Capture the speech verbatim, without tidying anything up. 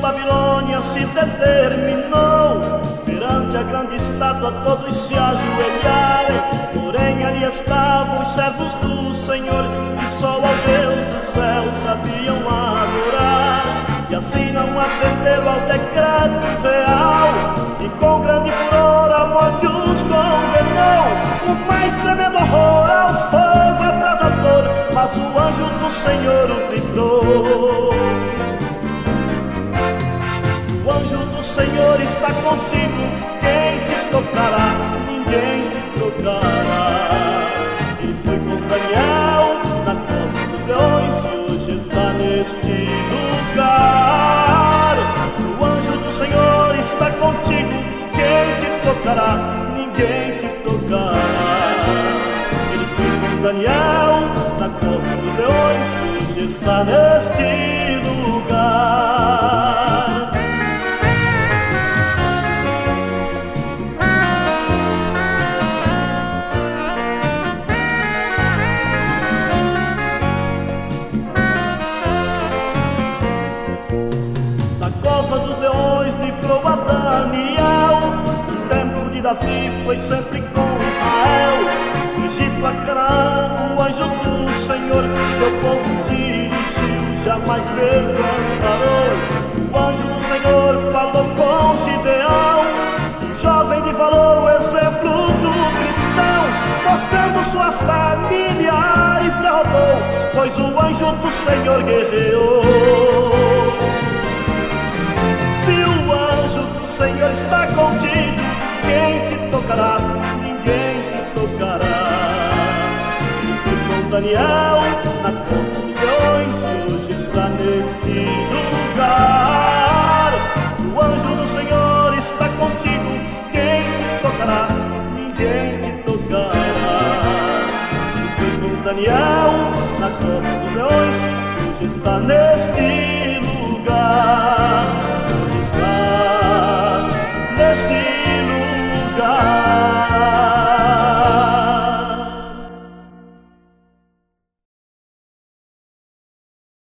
Babilônia se determinou, perante a grande estátua todos se ajoelharem. Porém ali estavam os servos do Senhor, que só ao Deus do céu sabiam adorar. E assim não atenderam ao decreto real, e com grande furor a morte os condenou. O mais tremendo horror ao fogo abrasador, mas o anjo do Senhor os livrou. O anjo do Senhor está contigo, quem te tocará? Ninguém te tocará. Ele foi com Daniel na cova dos leões e hoje está neste lugar. O anjo do Senhor está contigo, quem te tocará? Ninguém te tocará. Ele foi com Daniel na cova dos leões e hoje está neste lugar. Davi foi sempre com Israel, do Egito a Canaã, o anjo do Senhor seu povo dirigiu, jamais desamparou. O anjo do Senhor falou com Gideão, um jovem de valor, o exemplo do cristão, mostrando sua fé, milhares derrotou, pois o anjo do Senhor guerreou. Se o anjo do Senhor está contigo, quem te tocará? Ninguém te tocará. Ele foi com Daniel na cova dos leões e hoje está neste lugar. O anjo do Senhor está contigo, quem te tocará? Ninguém te tocará. Ele foi com Daniel na cova dos leões e hoje está neste lugar.